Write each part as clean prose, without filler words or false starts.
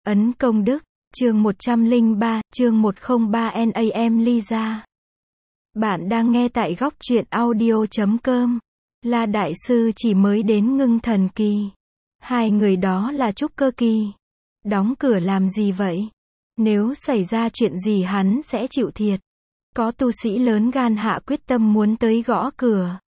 Ấn công đức, chương 103, chương 103 NAM Lisa. Bạn đang nghe tại góc truyện audio.com. La Đại Sư chỉ mới đến Ngưng Thần Kỳ. Hai người đó là trúc cơ kỳ. Đóng cửa làm gì vậy? Nếu xảy ra chuyện gì hắn sẽ chịu thiệt. Có tu sĩ lớn gan hạ quyết tâm muốn tới gõ cửa.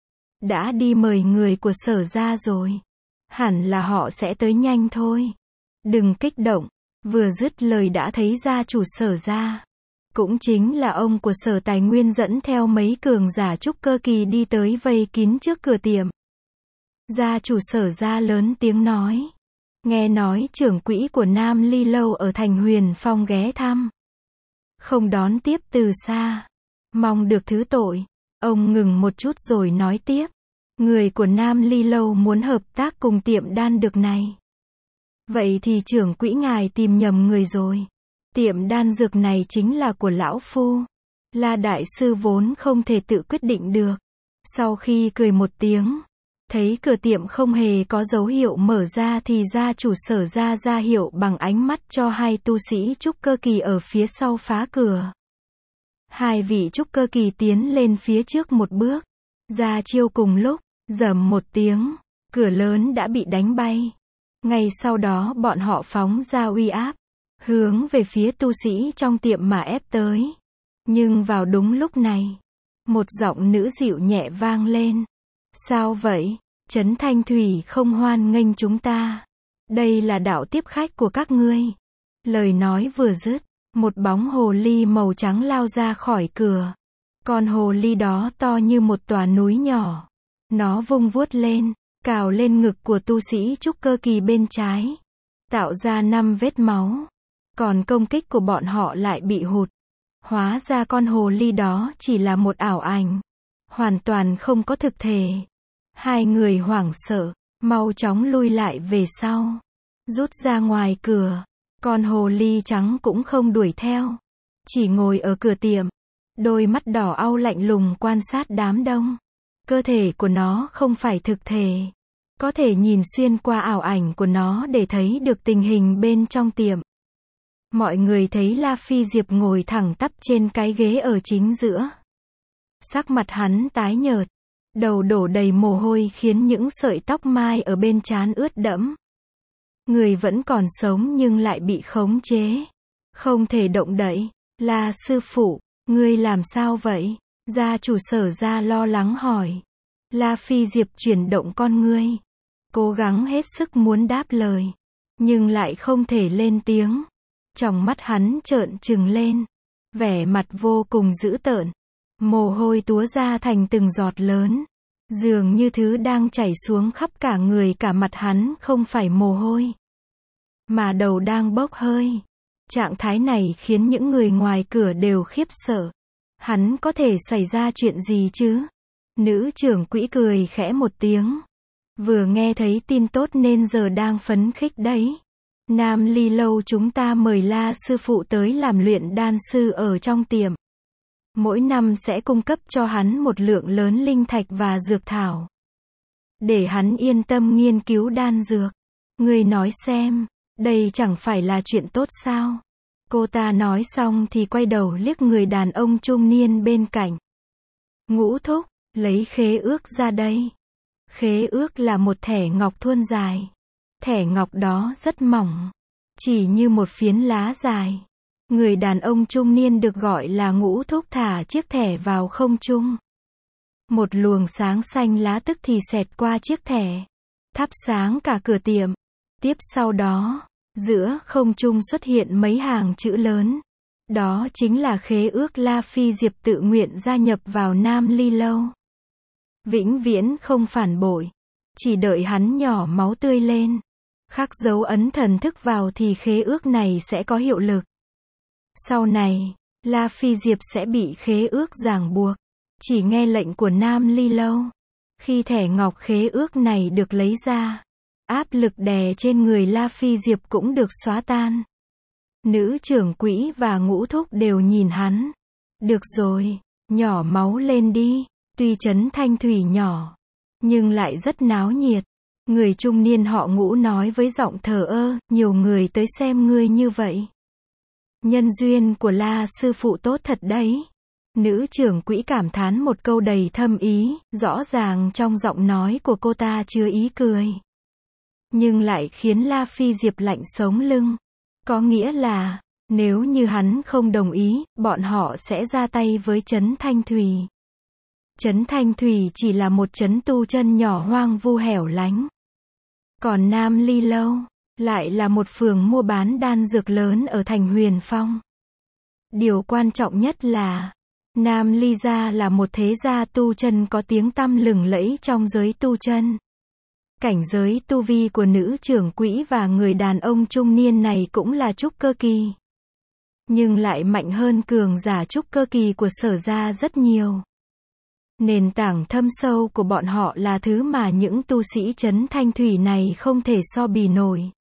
Đã đi mời người của Sở ra rồi. Hẳn là họ sẽ tới nhanh thôi. Đừng kích động. Vừa dứt lời đã thấy gia chủ Sở ra. Cũng chính là ông của Sở Tài Nguyên dẫn theo mấy cường giả trúc cơ kỳ đi tới vây kín trước cửa tiệm. Gia chủ Sở ra lớn tiếng nói. Nghe nói trưởng quỹ của Nam Ly Lâu ở thành Huyền Phong ghé thăm. Không đón tiếp từ xa. Mong được thứ tội. Ông ngừng một chút rồi nói tiếp. Người của Nam Ly Lâu muốn hợp tác cùng tiệm đan dược này. Vậy thì trưởng quỹ ngài tìm nhầm người rồi. Tiệm đan dược này chính là của lão phu. La Đại Sư vốn không thể tự quyết định được. Sau khi cười một tiếng, thấy cửa tiệm không hề có dấu hiệu mở ra thì gia chủ Sở ra hiệu bằng ánh mắt cho hai tu sĩ trúc cơ kỳ ở phía sau phá cửa. Hai vị trúc cơ kỳ tiến lên phía trước một bước. Ra chiêu cùng lúc, rầm một tiếng, cửa lớn đã bị đánh bay. Ngay sau đó bọn họ phóng ra uy áp, hướng về phía tu sĩ trong tiệm mà ép tới. Nhưng vào đúng lúc này, một giọng nữ dịu nhẹ vang lên. Sao vậy? Trấn Thanh Thủy không hoan nghênh chúng ta. Đây là đạo tiếp khách của các ngươi. Lời nói vừa dứt, một bóng hồ ly màu trắng lao ra khỏi cửa. Con hồ ly đó to như một tòa núi nhỏ. Nó vung vuốt lên, cào lên ngực của tu sĩ trúc cơ kỳ bên trái, tạo ra 5 vết máu. Còn công kích của bọn họ lại bị hụt. Hóa ra con hồ ly đó chỉ là một ảo ảnh, hoàn toàn không có thực thể. Hai người hoảng sợ, mau chóng lui lại về sau, rút ra ngoài cửa. Con hồ ly trắng cũng không đuổi theo, chỉ ngồi ở cửa tiệm, đôi mắt đỏ au lạnh lùng quan sát đám đông. Cơ thể của nó không phải thực thể, có thể nhìn xuyên qua ảo ảnh của nó để thấy được tình hình bên trong tiệm. Mọi người thấy La Phi Diệp ngồi thẳng tắp trên cái ghế ở chính giữa. Sắc mặt hắn tái nhợt, đầu đổ đầy mồ hôi khiến những sợi tóc mai ở bên trán ướt đẫm. Người vẫn còn sống nhưng lại bị khống chế, không thể động đậy. La sư phụ, ngươi làm sao vậy? Gia chủ Sở ra lo lắng hỏi. La Phi Diệp chuyển động con ngươi, cố gắng hết sức muốn đáp lời, nhưng lại không thể lên tiếng. Trong mắt hắn trợn trừng lên, vẻ mặt vô cùng dữ tợn, mồ hôi túa ra thành từng giọt lớn, dường như thứ đang chảy xuống khắp cả người. Cả mặt hắn không phải mồ hôi, mà đầu đang bốc hơi. Trạng thái này khiến những người ngoài cửa đều khiếp sợ. Hắn có thể xảy ra chuyện gì chứ? Nữ trưởng quỹ cười khẽ một tiếng. Vừa nghe thấy tin tốt nên giờ đang phấn khích đấy. Nam Ly Lâu chúng ta mời La sư phụ tới làm luyện đan sư ở trong tiệm. Mỗi năm sẽ cung cấp cho hắn một lượng lớn linh thạch và dược thảo, để hắn yên tâm nghiên cứu đan dược. Ngươi nói xem, đây chẳng phải là chuyện tốt sao? Cô ta nói xong thì quay đầu liếc người đàn ông trung niên bên cạnh. Ngũ thúc, lấy khế ước ra đây. Khế ước là một thẻ ngọc thuôn dài. Thẻ ngọc đó rất mỏng, chỉ như một phiến lá dài. Người đàn ông trung niên được gọi là Ngũ thúc thả chiếc thẻ vào không trung. Một luồng sáng xanh lá tức thì xẹt qua chiếc thẻ, thắp sáng cả cửa tiệm. Tiếp sau đó, giữa không trung xuất hiện mấy hàng chữ lớn. Đó chính là khế ước La Phi Diệp tự nguyện gia nhập vào Nam Ly Lâu. Vĩnh viễn không phản bội, chỉ đợi hắn nhỏ máu tươi lên, khắc dấu ấn thần thức vào thì khế ước này sẽ có hiệu lực. Sau này, La Phi Diệp sẽ bị khế ước ràng buộc, chỉ nghe lệnh của Nam Ly Lâu. Khi thẻ ngọc khế ước này được lấy ra, áp lực đè trên người La Phi Diệp cũng được xóa tan. Nữ trưởng quỹ và Ngũ thúc đều nhìn hắn. Được rồi, nhỏ máu lên đi. Tuy Trấn Thanh Thủy nhỏ, nhưng lại rất náo nhiệt. Người trung niên họ Ngũ nói với giọng thờ ơ, nhiều người tới xem ngươi như vậy. Nhân duyên của La sư phụ tốt thật đấy. Nữ trưởng quỹ cảm thán một câu đầy thâm ý, rõ ràng trong giọng nói của cô ta chứa ý cười. Nhưng lại khiến La Phi Diệp lạnh sống lưng. Có nghĩa là, nếu như hắn không đồng ý, bọn họ sẽ ra tay với Trấn Thanh Thủy. Trấn Thanh Thủy chỉ là một trấn tu chân nhỏ hoang vu hẻo lánh. Còn Nam Ly Lâu, lại là một phường mua bán đan dược lớn ở thành Huyền Phong. Điều quan trọng nhất là, Nam Ly gia là một thế gia tu chân có tiếng tăm lừng lẫy trong giới tu chân. Cảnh giới tu vi của nữ trưởng quỹ và người đàn ông trung niên này cũng là trúc cơ kỳ. Nhưng lại mạnh hơn cường giả trúc cơ kỳ của Sở gia rất nhiều. Nền tảng thâm sâu của bọn họ là thứ mà những tu sĩ Trấn Thanh Thủy này không thể so bì nổi.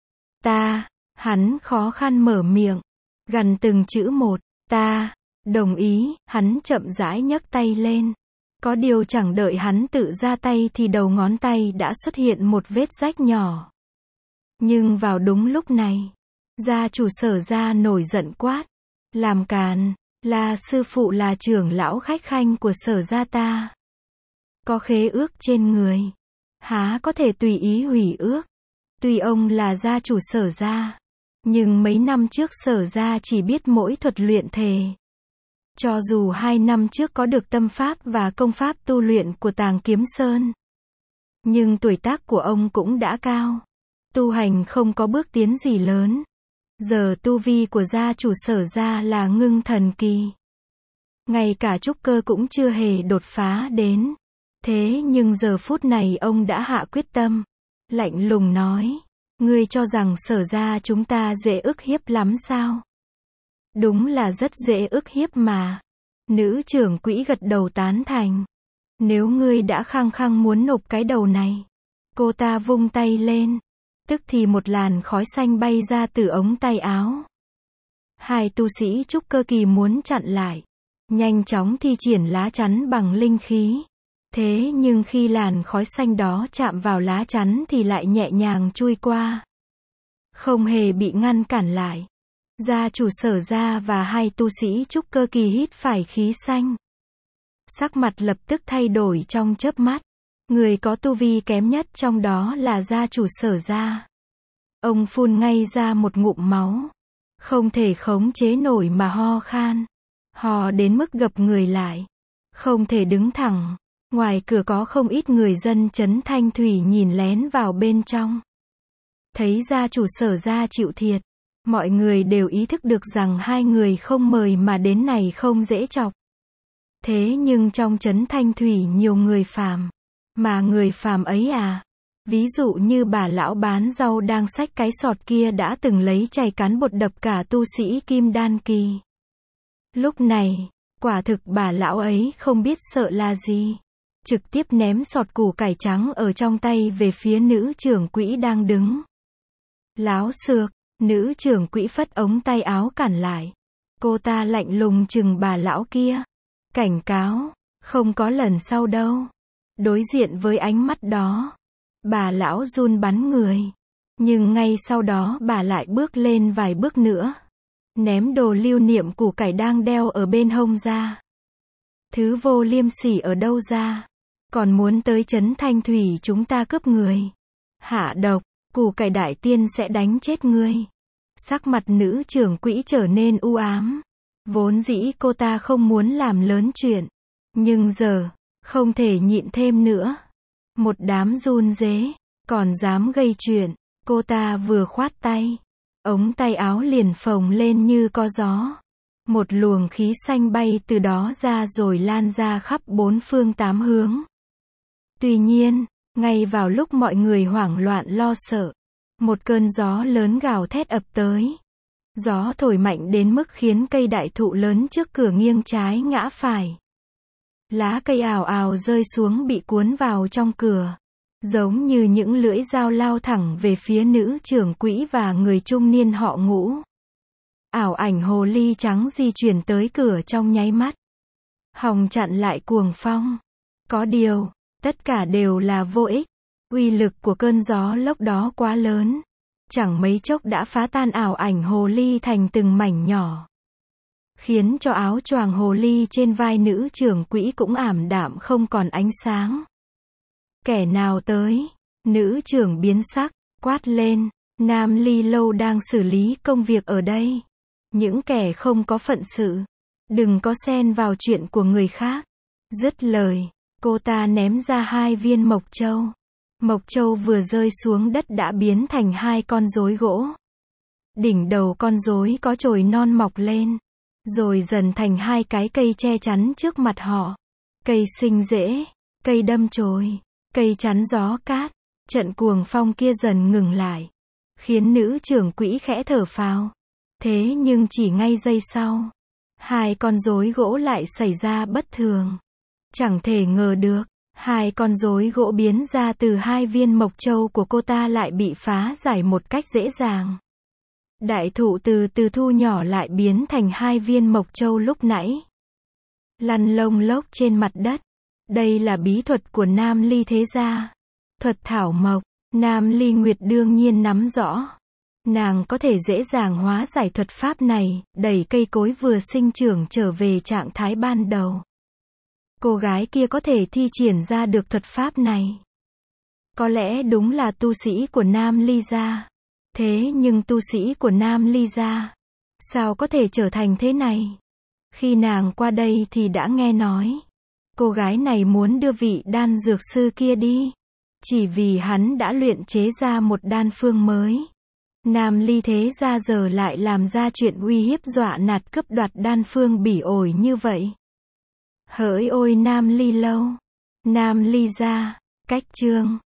Hắn khó khăn mở miệng, gằn từng chữ một, đồng ý, hắn chậm rãi nhấc tay lên. Có điều chẳng đợi hắn tự ra tay thì đầu ngón tay đã xuất hiện một vết rách nhỏ. Nhưng vào đúng lúc này, gia chủ Sở gia nổi giận quát. Làm càn, La sư phụ là trưởng lão khách khanh của Sở gia ta. Có khế ước trên người. Há có thể tùy ý hủy ước. Tuy ông là gia chủ Sở gia, nhưng mấy năm trước Sở gia chỉ biết mỗi thuật luyện thể. Cho dù 2 năm trước có được tâm pháp và công pháp tu luyện của Tàng Kiếm Sơn, nhưng tuổi tác của ông cũng đã cao. Tu hành không có bước tiến gì lớn. Giờ tu vi của gia chủ Sở gia là ngưng thần kỳ. Ngay cả trúc cơ cũng chưa hề đột phá đến. Thế nhưng giờ phút này ông đã hạ quyết tâm. Lạnh lùng nói, ngươi cho rằng Sở gia chúng ta dễ ức hiếp lắm sao? Đúng là rất dễ ức hiếp mà. Nữ trưởng quỹ gật đầu tán thành. Nếu ngươi đã khăng khăng muốn nộp cái đầu này. Cô ta vung tay lên. Tức thì một làn khói xanh bay ra từ ống tay áo. Hai tu sĩ trúc cơ kỳ muốn chặn lại. Nhanh chóng thi triển lá chắn bằng linh khí. Thế nhưng khi làn khói xanh đó chạm vào lá chắn thì lại nhẹ nhàng chui qua. Không hề bị ngăn cản lại. Gia chủ Sở gia và hai tu sĩ trúc cơ kỳ hít phải khí xanh. Sắc mặt lập tức thay đổi trong chớp mắt. Người có tu vi kém nhất trong đó là gia chủ Sở gia. Ông phun ngay ra một ngụm máu. Không thể khống chế nổi mà ho khan. Ho đến mức gập người lại. Không thể đứng thẳng. Ngoài cửa có không ít người dân Trấn Thanh Thủy nhìn lén vào bên trong. Thấy gia chủ Sở gia chịu thiệt. Mọi người đều ý thức được rằng hai người không mời mà đến này không dễ chọc. Thế nhưng trong Trấn Thanh Thủy nhiều người phàm. Mà người phàm ấy ví dụ như bà lão bán rau đang xách cái sọt kia đã từng lấy chày cán bột đập cả tu sĩ kim đan kỳ. Lúc này, quả thực bà lão ấy không biết sợ là gì. Trực tiếp ném sọt củ cải trắng ở trong tay về phía nữ trưởng quỹ đang đứng. Láo xược, nữ trưởng quỹ phất ống tay áo cản lại. Cô ta lạnh lùng chừng bà lão kia. Cảnh cáo, không có lần sau đâu. Đối diện với ánh mắt đó, bà lão run bắn người. Nhưng ngay sau đó bà lại bước lên vài bước nữa. Ném đồ lưu niệm củ cải đang đeo ở bên hông ra. Thứ vô liêm sỉ ở đâu ra? Còn muốn tới Trấn Thanh Thủy chúng ta cướp người. Hạ độc, củ cải đại tiên sẽ đánh chết ngươi. Sắc mặt nữ trưởng quỹ trở nên u ám. Vốn dĩ cô ta không muốn làm lớn chuyện. Nhưng giờ, không thể nhịn thêm nữa. Một đám run rế, còn dám gây chuyện. Cô ta vừa khoát tay. Ống tay áo liền phồng lên như có gió. Một luồng khí xanh bay từ đó ra rồi lan ra khắp bốn phương tám hướng. Tuy nhiên, ngay vào lúc mọi người hoảng loạn lo sợ, một cơn gió lớn gào thét ập tới. Gió thổi mạnh đến mức khiến cây đại thụ lớn trước cửa nghiêng trái ngã phải. Lá cây ào ào rơi xuống bị cuốn vào trong cửa. Giống như những lưỡi dao lao thẳng về phía nữ trưởng quỹ và người trung niên họ Ngũ. Ảo ảnh hồ ly trắng di chuyển tới cửa trong nháy mắt. Hòng chặn lại cuồng phong. Có điều, tất cả đều là vô ích. Uy lực của cơn gió lốc đó quá lớn. Chẳng mấy chốc đã phá tan ảo ảnh hồ ly thành từng mảnh nhỏ. Khiến cho áo choàng hồ ly trên vai nữ trưởng quỹ cũng ảm đạm không còn ánh sáng. Kẻ nào tới? Nữ trưởng biến sắc, quát lên. Nam Ly Lâu đang xử lý công việc ở đây. Những kẻ không có phận sự, đừng có xen vào chuyện của người khác. Dứt lời, cô ta ném ra 2 viên mộc châu. Mộc châu vừa rơi xuống đất đã biến thành 2 con rối gỗ. Đỉnh đầu con rối có chồi non mọc lên, rồi dần thành 2 cái cây che chắn trước mặt họ. Cây sinh rễ, cây đâm chồi, cây chắn gió cát. Trận cuồng phong kia dần ngừng lại, khiến nữ trưởng quỹ khẽ thở phào. Thế nhưng chỉ ngay giây sau, 2 con rối gỗ lại xảy ra bất thường. Chẳng thể ngờ được, 2 con rối gỗ biến ra từ 2 viên mộc châu của cô ta lại bị phá giải một cách dễ dàng. Đại thụ từ từ thu nhỏ lại biến thành 2 viên mộc châu lúc nãy. Lăn lông lốc trên mặt đất. Đây là bí thuật của Nam Ly thế gia. Thuật thảo mộc, Nam Ly Nguyệt đương nhiên nắm rõ. Nàng có thể dễ dàng hóa giải thuật pháp này, đẩy cây cối vừa sinh trưởng trở về trạng thái ban đầu. Cô gái kia có thể thi triển ra được thuật pháp này. Có lẽ đúng là tu sĩ của Nam Ly gia. Thế nhưng tu sĩ của Nam Ly gia, sao có thể trở thành thế này? Khi nàng qua đây thì đã nghe nói, cô gái này muốn đưa vị đan dược sư kia đi. Chỉ vì hắn đã luyện chế ra một đan phương mới. Nam Ly thế gia giờ lại làm ra chuyện uy hiếp dọa nạt cướp đoạt đan phương bỉ ổi như vậy. Hỡi ôi Nam Ly Lâu, Nam Ly gia, cách chương